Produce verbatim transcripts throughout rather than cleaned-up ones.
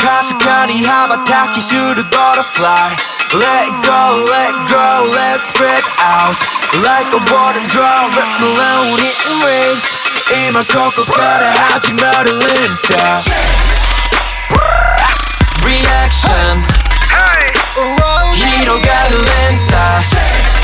かすかに羽ばたきする butterfly Let it go, let it grow, let's spread out Like a water drop, let the load it rains 今ここから始まる連鎖 Reaction 広がる連鎖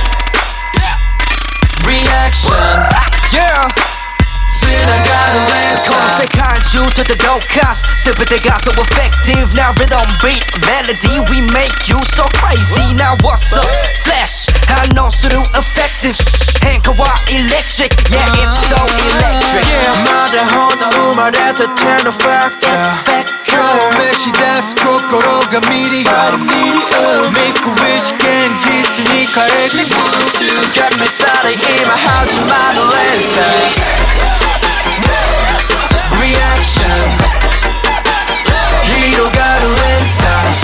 Reaction Yeah 繋がる連鎖この世界中で動かす全てが so effective Now rhythm beat melody We make you so crazy Now what's up? Flash 反応する effective 変化は electric Yeah it's so electric Yeah まだほんの生まれたての factor 今日召し出す心がミリオン Make a wish 現実に変えて Got me started 今始まる連鎖Reaction 広がる連鎖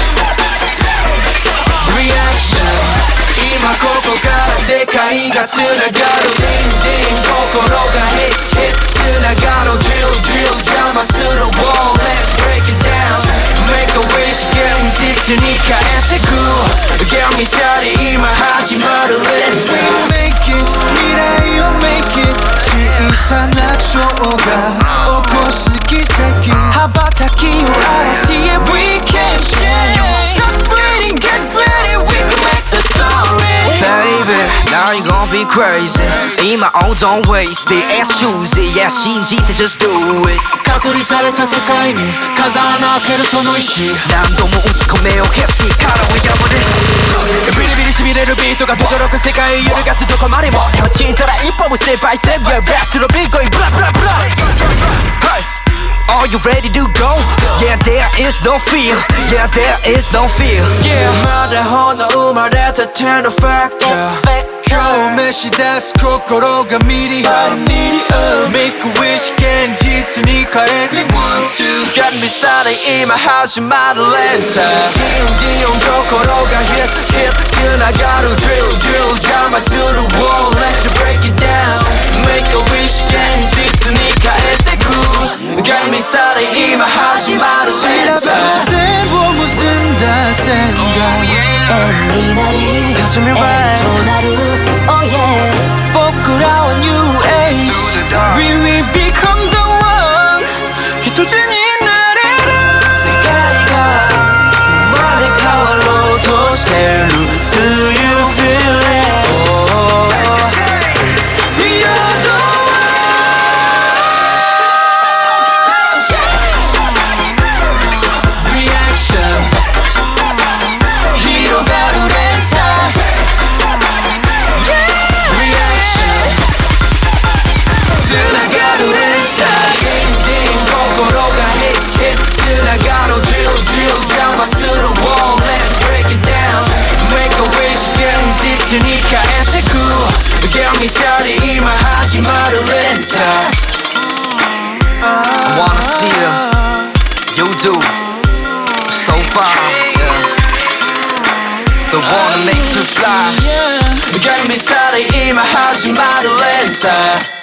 Reaction 今ここから世界がつながる Ding ding 心が hit hit つながる Drill drill 邪魔する wall Let's break it down Make a wish 現実に変えてく Get me started 今始まる連鎖 We make it 未来を make it 小さな蝶が起こす奇跡羽ばたきを嵐へ We can change Stop breathing, get ready We can make the story Baby, now you gon' be crazy 今 oh don't waste it And choose it Yeah 信じて just do it 隔離された世界に風穴開けるその意志何度も打ち込めよヘプシー殻を破れビリビリしびれるビートが轟く世界揺るがすどこまでも小さな一歩もステップバイステップ Yeah best のビートにブラブラブラ Hey Are you ready to go? Yeah, there is no fear. Yeah, there is no fear. Yeah, まだほんの生まれたての factor. 今日召し出す心がミリオン Make a wish 現実に変えて One, two, got me started 今始まる連鎖 Gion gion 心が hit hit つながる Drill drill 邪魔する wall Let's break it down Make a wish 現実に変えてく Got me started 今始まる連鎖線を結んだ線が円になり始めは円となる Oh yeah 僕らは New Age We will become the one 一つになれる世界が生まれ変わろうとしてる Do you feel it? Oh, We are the one Reaction 広がる連鎖つながる連鎖 Ding ding 心が hit hit つながる Drill drill 邪魔する wall Let's break it down Make a wish 現実に変えてく Get me started 今始まる連鎖 I wanna see them You do So far yeah. The one that makes you fly Get me started 今始まる連鎖